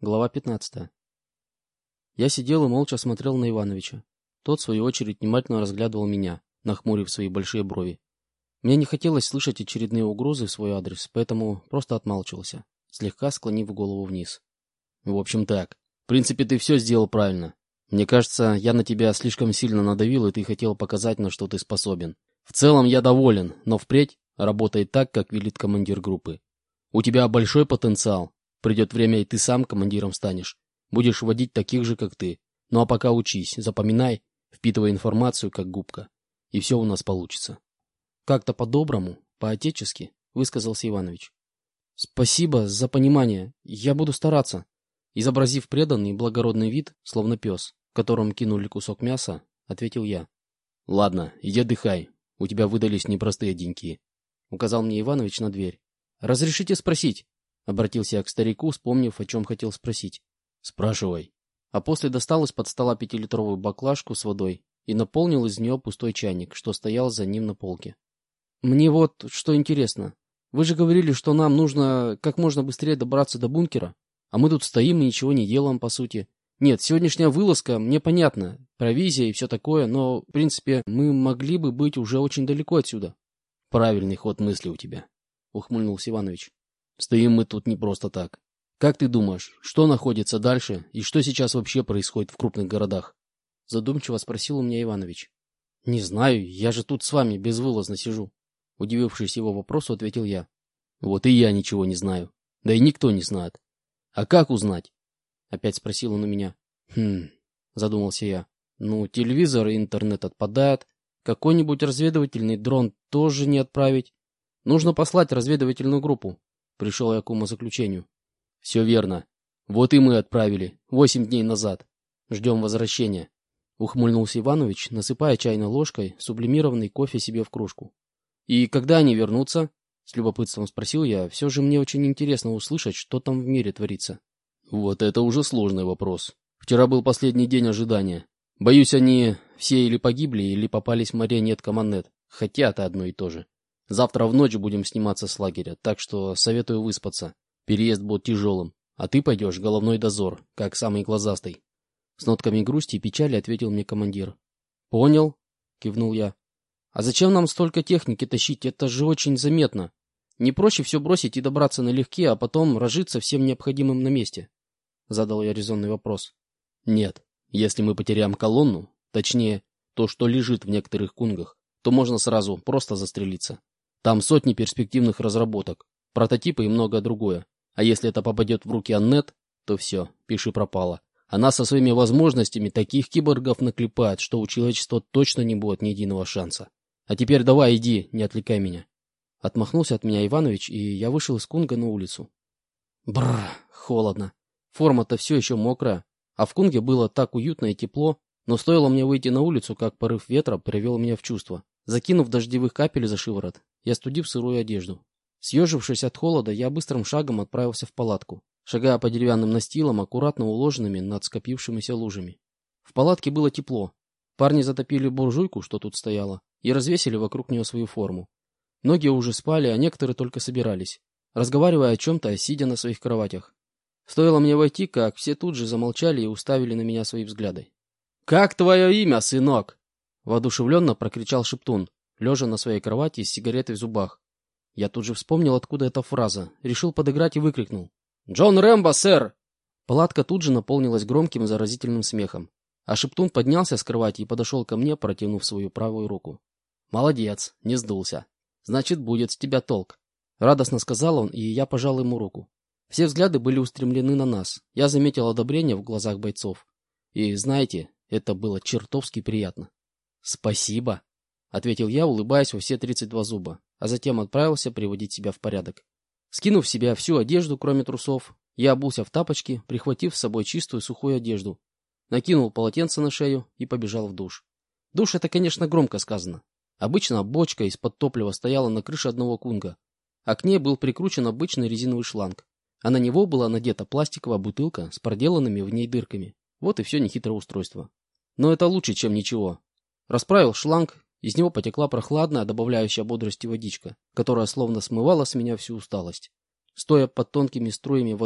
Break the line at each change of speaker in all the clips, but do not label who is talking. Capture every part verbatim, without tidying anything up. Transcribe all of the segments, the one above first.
Глава пятнадцатая. Я сидел и молча смотрел на Ивановича. Тот, в свою очередь, внимательно разглядывал меня, нахмурив свои большие брови. Мне не хотелось слышать очередные угрозы в свой адрес, поэтому просто отмалчивался, слегка склонив голову вниз. В общем так. В принципе, ты все сделал правильно. Мне кажется, я на тебя слишком сильно надавил, и ты хотел показать, на что ты способен. В целом я доволен, но впредь работай так, как велит командир группы. У тебя большой потенциал. Придет время, и ты сам командиром станешь. Будешь водить таких же, как ты. Ну а пока учись, запоминай, впитывай информацию, как губка. И все у нас получится. Как-то по-доброму, по-отечески, высказался Иванович. Спасибо за понимание. Я буду стараться. Изобразив преданный благородный вид, словно пес, которому кинули кусок мяса, ответил я. Ладно, иди отдыхай. У тебя выдались непростые деньки. Указал мне Иванович на дверь. Разрешите спросить? Обратился я к старику, вспомнив, о чем хотел спросить. Спрашивай. А после достал из-под стола пятилитровую баклажку с водой и наполнил из нее пустой чайник, что стоял за ним на полке. Мне вот что интересно. Вы же говорили, что нам нужно как можно быстрее добраться до бункера, а мы тут стоим и ничего не делаем, по сути. Нет, сегодняшняя вылазка, мне понятно, провизия и все такое, но, в принципе, мы могли бы быть уже очень далеко отсюда. Правильный ход мысли у тебя, ухмыльнулся Иванович. Стоим мы тут не просто так. Как ты думаешь, что находится дальше и что сейчас вообще происходит в крупных городах? Задумчиво спросил у меня Иванович. Не знаю, я же тут с вами безвылазно сижу. Удивившись его вопросу, ответил я. Вот и я ничего не знаю. Да и никто не знает. А как узнать? Опять спросил он у меня. Хм, задумался я. Ну, телевизор и интернет отпадают. Какой-нибудь разведывательный дрон тоже не отправить. Нужно послать разведывательную группу. Пришел я к умозаключению. Все верно. Вот и мы отправили. Восемь дней назад. Ждем возвращения. Ухмыльнулся Иванович, насыпая чайной ложкой сублимированный кофе себе в кружку. И когда они вернутся? С любопытством спросил я. Все же мне очень интересно услышать, что там в мире творится. Вот это уже сложный вопрос. Вчера был последний день ожидания. Боюсь, они все или погибли, или попались в марионетка Монет. Хотя это одно и то же. Завтра в ночь будем сниматься с лагеря, так что советую выспаться. Переезд будет тяжелым, а ты пойдешь в головной дозор, как самый глазастый. С нотками грусти и печали ответил мне командир. Понял, кивнул я. А зачем нам столько техники тащить? Это же очень заметно. Не проще все бросить и добраться налегке, а потом разжиться всем необходимым на месте? Задал я резонный вопрос. Нет, если мы потеряем колонну, точнее, то, что лежит в некоторых кунгах, то можно сразу просто застрелиться. Там сотни перспективных разработок, прототипы и многое другое. А если это попадет в руки Аннет, то все, пиши пропало. Она со своими возможностями таких киборгов наклепает, что у человечества точно не будет ни единого шанса. А теперь давай иди, не отвлекай меня. Отмахнулся от меня Иванович, и я вышел из кунга на улицу. Бррр, холодно. Форма-то все еще мокрая, а в кунге было так уютно и тепло, но стоило мне выйти на улицу, как порыв ветра привел меня в чувство. Закинув дождевых капель за шиворот, я студив сырую одежду. Съежившись от холода, я быстрым шагом отправился в палатку, шагая по деревянным настилам, аккуратно уложенными над скопившимися лужами. В палатке было тепло. Парни затопили буржуйку, что тут стояла, и развесили вокруг нее свою форму. Многие уже спали, а некоторые только собирались, разговаривая о чем-то, сидя на своих кроватях. Стоило мне войти, как все тут же замолчали и уставили на меня свои взгляды. «Как твое имя, сынок?» Воодушевленно прокричал Шептун, лежа на своей кровати с сигаретой в зубах. Я тут же вспомнил, откуда эта фраза, решил подыграть и выкрикнул. «Джон Рэмбо, сэр!» Палатка тут же наполнилась громким заразительным смехом, а Шептун поднялся с кровати и подошел ко мне, протянув свою правую руку. «Молодец, не сдулся. Значит, будет с тебя толк», — радостно сказал он, и я пожал ему руку. Все взгляды были устремлены на нас. Я заметил одобрение в глазах бойцов. И, знаете, это было чертовски приятно. «Спасибо», — ответил я, улыбаясь во все тридцать два зуба, а затем отправился приводить себя в порядок. Скинув в себя всю одежду, кроме трусов, я обулся в тапочки, прихватив с собой чистую сухую одежду, накинул полотенце на шею и побежал в душ. Душ — это, конечно, громко сказано. Обычно бочка из-под топлива стояла на крыше одного кунга, а к ней был прикручен обычный резиновый шланг, а на него была надета пластиковая бутылка с проделанными в ней дырками. Вот и все нехитрое устройство. Но это лучше, чем ничего. Расправил шланг, из него потекла прохладная, добавляющая бодрости водичка, которая словно смывала с меня всю усталость. Стоя под тонкими струями воды,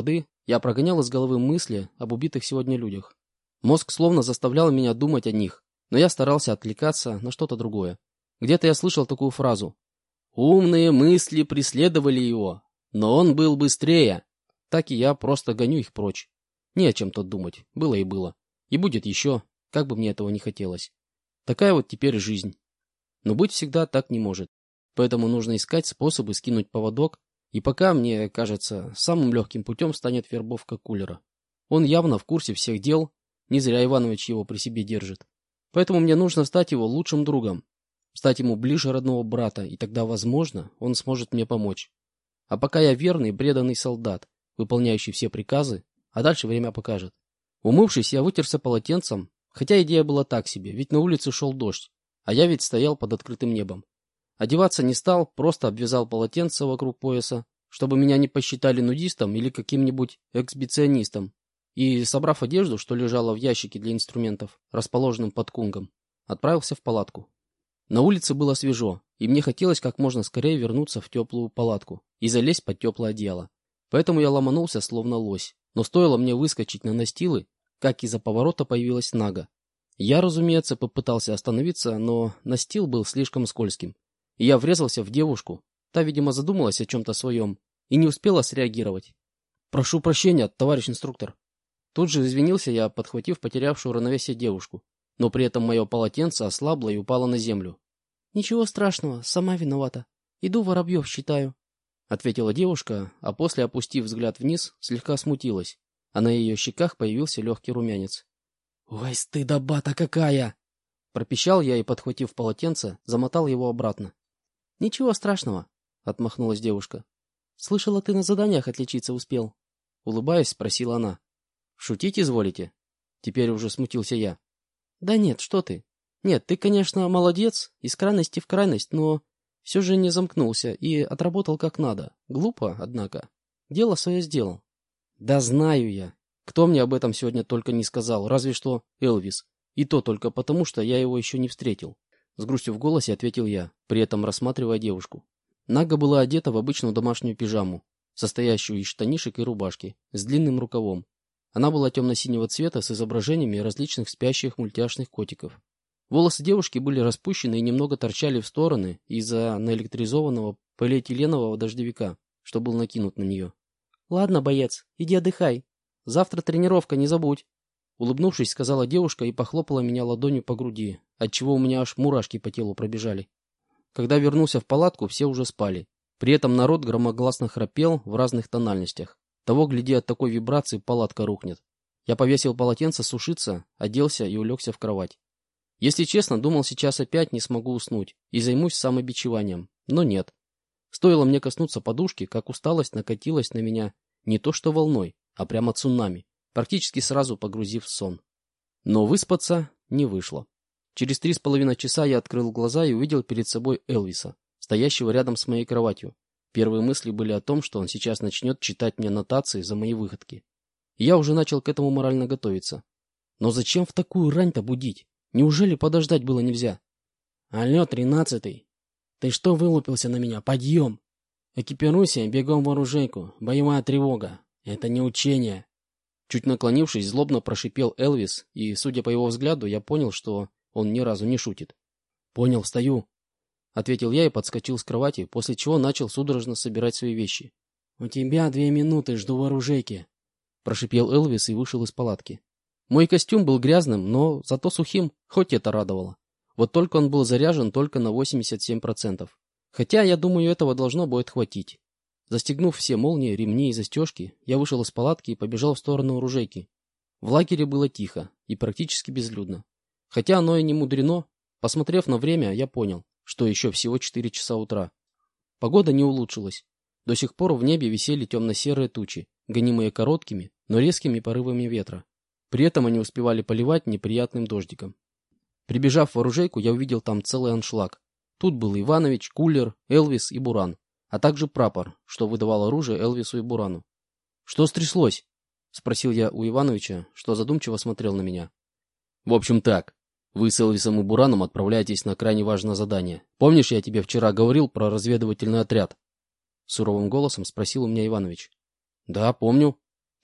Я прогонял из головы мысли об убитых сегодня людях. Мозг словно заставлял меня думать о них, но я старался отвлекаться на что-то другое. Где-то я слышал такую фразу: «Умные мысли преследовали его, но он был быстрее». Так и я просто гоню их прочь. Не о чем тут думать, было и было. И будет еще, как бы мне этого не хотелось. Такая вот теперь жизнь. Но быть всегда так не может. Поэтому нужно искать способы скинуть поводок, и пока, мне кажется, самым легким путем станет вербовка кулера. Он явно в курсе всех дел, не зря Иванович его при себе держит. Поэтому мне нужно стать его лучшим другом, стать ему ближе родного брата, и тогда, возможно, он сможет мне помочь. А пока я верный, преданный солдат, выполняющий все приказы, а дальше время покажет. Умывшись, я вытерся полотенцем, хотя идея была так себе, ведь на улице шел дождь, а я ведь стоял под открытым небом. Одеваться не стал, просто обвязал полотенце вокруг пояса, чтобы меня не посчитали нудистом или каким-нибудь эксбиционистом, и, собрав одежду, что лежала в ящике для инструментов, расположенном под кунгом, отправился в палатку. На улице было свежо, и мне хотелось как можно скорее вернуться в теплую палатку и залезть под теплое одеяло. Поэтому я ломанулся, словно лось, но стоило мне выскочить на настилы, как из-за поворота появилась Нага. Я, разумеется, попытался остановиться, но настил был слишком скользким, и я врезался в девушку. Та, видимо, задумалась о чем-то своем и не успела среагировать. «Прошу прощения, товарищ инструктор». Тут же извинился я, подхватив потерявшую равновесие девушку, но при этом мое полотенце ослабло и упало на землю. «Ничего страшного, сама виновата. Иду воробьев считаю», — ответила девушка, а после, опустив взгляд вниз, слегка смутилась, а на ее щеках появился легкий румянец. «Ой, стыдоба-то какая!» — пропищал я и, подхватив полотенце, замотал его обратно. «Ничего страшного», — отмахнулась девушка. «Слышала, ты на заданиях отличиться успел?» Улыбаясь, спросила она. «Шутить изволите?» Теперь уже смутился я. «Да нет, что ты. Нет, ты, конечно, молодец, из крайности в крайность, но все же не замкнулся и отработал как надо. Глупо, однако. Дело свое сделал». «Да знаю я. Кто мне об этом сегодня только не сказал, разве что Элвис. И то только потому, что я его еще не встретил». С грустью в голосе ответил я, при этом рассматривая девушку. Нага была одета в обычную домашнюю пижаму, состоящую из штанишек и рубашки, с длинным рукавом. Она была темно-синего цвета с изображениями различных спящих мультяшных котиков. Волосы девушки были распущены и немного торчали в стороны из-за наэлектризованного полиэтиленового дождевика, что был накинут на нее. «Ладно, боец, иди отдыхай. Завтра тренировка, не забудь». Улыбнувшись, сказала девушка и похлопала меня ладонью по груди, отчего у меня аж мурашки по телу пробежали. Когда вернулся в палатку, все уже спали. При этом народ громогласно храпел в разных тональностях. Того, гляди, от такой вибрации палатка рухнет. Я повесил полотенце сушиться, оделся и улегся в кровать. Если честно, думал, сейчас опять не смогу уснуть и займусь самобичеванием. Но нет. Стоило мне коснуться подушки, как усталость накатилась на меня не то что волной, а прямо цунами, практически сразу погрузив в сон. Но выспаться не вышло. Через три с половиной часа я открыл глаза и увидел перед собой Элвиса, стоящего рядом с моей кроватью. Первые мысли были о том, что он сейчас начнет читать мне нотации за мои выходки. И я уже начал к этому морально готовиться. Но зачем в такую рань-то будить? Неужели подождать было нельзя? «Алло, тринадцатый! Ты что вылупился на меня? Подъем! Экипируйся и бегом в оружейку. Боевая тревога. Это не учение!» Чуть наклонившись, злобно прошипел Элвис, и, судя по его взгляду, я понял, что он ни разу не шутит. «Понял, встаю», — ответил я и подскочил с кровати, после чего начал судорожно собирать свои вещи. «У тебя две минуты, жду в оружейке», — прошипел Элвис и вышел из палатки. Мой костюм был грязным, но зато сухим, хоть это радовало. Вот только он был заряжен только на восемьдесят семь процентов. Хотя, я думаю, этого должно будет хватить. Застегнув все молнии, ремни и застежки, я вышел из палатки и побежал в сторону оружейки. В лагере было тихо и практически безлюдно. Хотя оно и не мудрено. Посмотрев на время, я понял, что еще всего четыре часа утра. Погода не улучшилась. До сих пор в небе висели темно-серые тучи, гонимые короткими, но резкими порывами ветра. При этом они успевали поливать неприятным дождиком. Прибежав в оружейку, я увидел там целый аншлаг. Тут был Иванович, Кулер, Элвис и Буран, а также прапор, что выдавал оружие Элвису и Бурану. «Что стряслось?» — спросил я у Ивановича, что задумчиво смотрел на меня. «В общем так. Вы с Элвисом и Бураном отправляетесь на крайне важное задание. Помнишь, я тебе вчера говорил про разведывательный отряд?» Суровым голосом спросил у меня Иванович. «Да, помню», —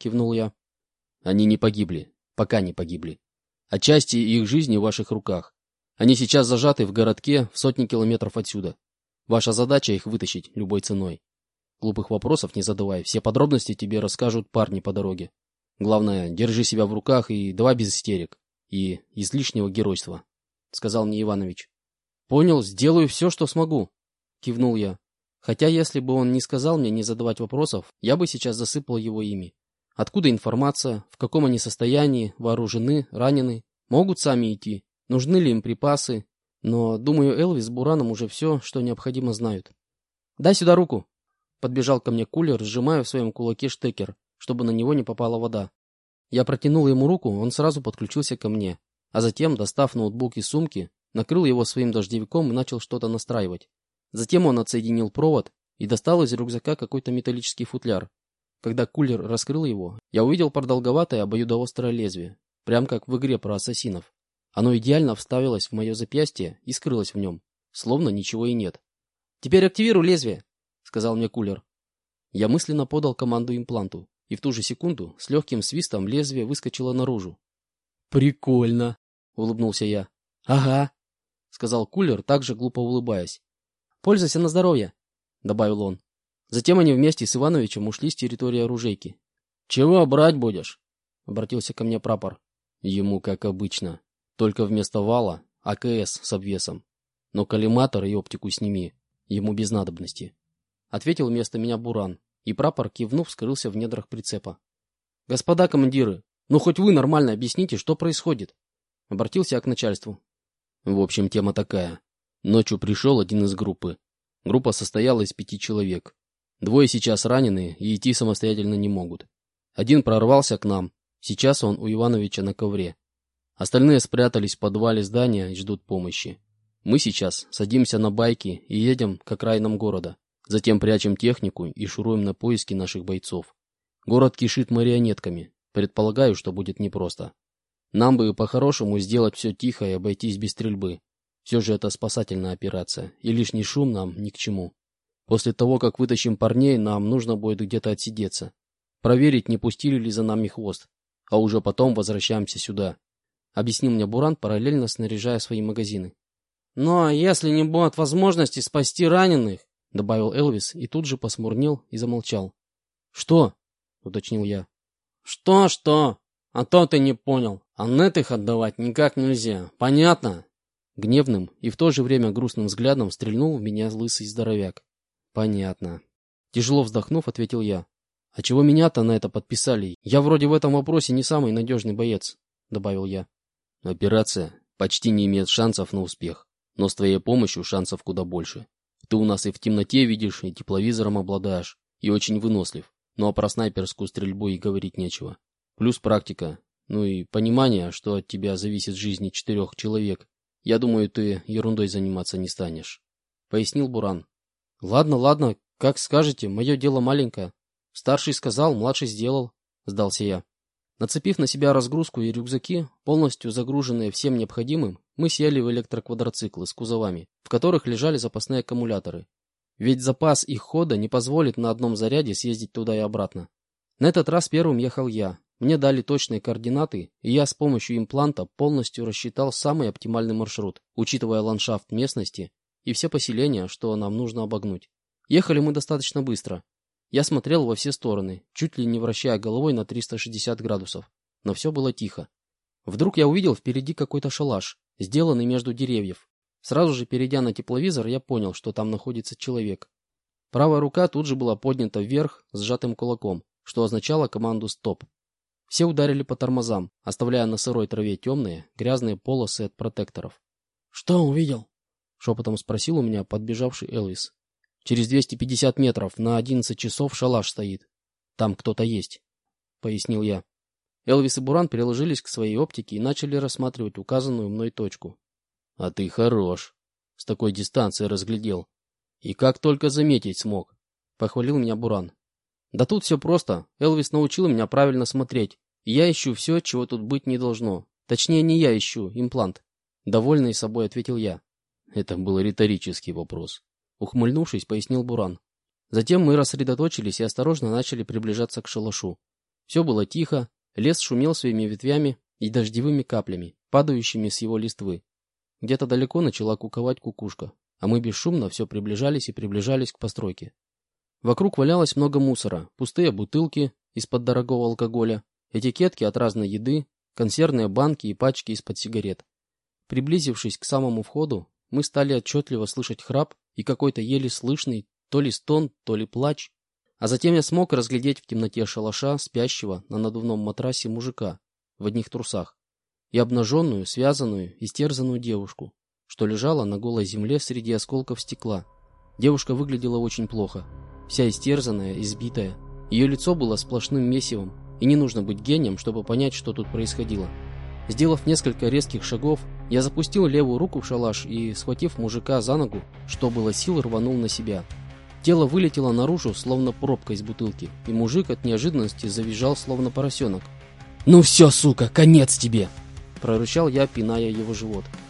кивнул я. Они не погибли. Пока не погибли. Отчасти их жизни в ваших руках. Они сейчас зажаты в городке в сотни километров отсюда. Ваша задача их вытащить любой ценой. Глупых вопросов не задавай, все подробности тебе расскажут парни по дороге. Главное, держи себя в руках и давай без истерик и излишнего геройства, сказал мне Иванович. Понял, сделаю все, что смогу, кивнул я. Хотя если бы он не сказал мне не задавать вопросов, я бы сейчас засыпал его ими. Откуда информация, в каком они состоянии, вооружены, ранены, могут сами идти, нужны ли им припасы. Но, думаю, Элвис с Бураном уже все, что необходимо, знают. «Дай сюда руку!» Подбежал ко мне Кулер, сжимая в своем кулаке штекер, чтобы на него не попала вода. Я протянул ему руку, он сразу подключился ко мне, а затем, достав ноутбук из сумки, накрыл его своим дождевиком и начал что-то настраивать. Затем он отсоединил провод и достал из рюкзака какой-то металлический футляр. Когда Кулер раскрыл его, я увидел продолговатое обоюдоострое лезвие, прям как в игре про ассасинов. Оно идеально вставилось в мое запястье и скрылось в нем, словно ничего и нет. «Теперь активируй лезвие», — сказал мне Кулер. Я мысленно подал команду импланту, и в ту же секунду с легким свистом лезвие выскочило наружу. «Прикольно», — улыбнулся я. «Ага», — сказал Кулер, также глупо улыбаясь. «Пользуйся на здоровье», — добавил он. Затем они вместе с Ивановичем ушли с территории оружейки. «Чего брать будешь?» — обратился ко мне прапор. Ему как обычно. Только вместо вала а ка эс с обвесом. Но коллиматор и оптику сними. Ему без надобности. Ответил вместо меня Буран, и прапор, кивнув, скрылся в недрах прицепа. «Господа командиры, ну хоть вы нормально объясните, что происходит?» Обратился я к начальству. В общем, тема такая. Ночью пришел один из группы. Группа состояла из пяти человек. Двое сейчас ранены и идти самостоятельно не могут. Один прорвался к нам. Сейчас он у Ивановича на ковре. Остальные спрятались в подвале здания и ждут помощи. Мы сейчас садимся на байки и едем к окраинам города. Затем прячем технику и шуруем на поиски наших бойцов. Город кишит марионетками. Предполагаю, что будет непросто. Нам бы по-хорошему сделать все тихо и обойтись без стрельбы. Все же это спасательная операция, и лишний шум нам ни к чему. После того, как вытащим парней, нам нужно будет где-то отсидеться. Проверить, не пустили ли за нами хвост. А уже потом возвращаемся сюда. Объяснил мне Буран, параллельно снаряжая свои магазины. «Но если не будет возможности спасти раненых», — добавил Элвис и тут же посмурнел и замолчал. «Что?» — уточнил я. «Что-что? А то ты не понял. Аннет их отдавать никак нельзя. Понятно?» Гневным и в то же время грустным взглядом стрельнул в меня лысый здоровяк. «Понятно». Тяжело вздохнув, ответил я. «А чего меня-то на это подписали? Я вроде в этом вопросе не самый надежный боец», — добавил я. «Операция почти не имеет шансов на успех, но с твоей помощью шансов куда больше. Ты у нас и в темноте видишь, и тепловизором обладаешь, и очень вынослив, ну а про снайперскую стрельбу и говорить нечего. Плюс практика, ну и понимание, что от тебя зависит жизни четырех человек. Я думаю, ты ерундой заниматься не станешь», — пояснил Буран. «Ладно, ладно, как скажете, мое дело маленькое. Старший сказал, младший сделал», — сдался я. Нацепив на себя разгрузку и рюкзаки, полностью загруженные всем необходимым, мы сели в электроквадроциклы с кузовами, в которых лежали запасные аккумуляторы. Ведь запас их хода не позволит на одном заряде съездить туда и обратно. На этот раз первым ехал я. Мне дали точные координаты, и я с помощью импланта полностью рассчитал самый оптимальный маршрут, учитывая ландшафт местности и все поселения, что нам нужно обогнуть. Ехали мы достаточно быстро. Я смотрел во все стороны, чуть ли не вращая головой на триста шестьдесят градусов, но все было тихо. Вдруг я увидел впереди какой-то шалаш, сделанный между деревьев. Сразу же, перейдя на тепловизор, я понял, что там находится человек. Правая рука тут же была поднята вверх сжатым кулаком, что означало команду «Стоп». Все ударили по тормозам, оставляя на сырой траве темные, грязные полосы от протекторов. «Что увидел?» — шепотом спросил у меня подбежавший Элвис. «Через двести пятьдесят метров на одиннадцать часов шалаш стоит. Там кто-то есть», — пояснил я. Элвис и Буран приложились к своей оптике и начали рассматривать указанную мной точку. «А ты хорош. С такой дистанции разглядел. И как только заметить смог», — похвалил меня Буран. «Да тут все просто. Элвис научил меня правильно смотреть. И я ищу все, чего тут быть не должно. Точнее, не я ищу, имплант». Довольный собой ответил я. Это был риторический вопрос. Ухмыльнувшись, пояснил Буран. Затем мы рассредоточились и осторожно начали приближаться к шалашу. Все было тихо, лес шумел своими ветвями и дождевыми каплями, падающими с его листвы. Где-то далеко начала куковать кукушка, а мы бесшумно все приближались и приближались к постройке. Вокруг валялось много мусора, пустые бутылки из-под дорогого алкоголя, этикетки от разной еды, консервные банки и пачки из-под сигарет. Приблизившись к самому входу, мы стали отчетливо слышать храп и какой-то еле слышный то ли стон, то ли плач. А затем я смог разглядеть в темноте шалаша спящего на надувном матрасе мужика в одних трусах и обнаженную, связанную, истерзанную девушку, что лежала на голой земле среди осколков стекла. Девушка выглядела очень плохо, вся истерзанная, избитая. Ее лицо было сплошным месивом, и не нужно быть гением, чтобы понять, что тут происходило. Сделав несколько резких шагов, я запустил левую руку в шалаш и, схватив мужика за ногу, что было сил, рванул на себя. Тело вылетело наружу, словно пробка из бутылки, и мужик от неожиданности завизжал, словно поросенок. «Ну все, сука, конец тебе!» – прорычал я, пиная его живот.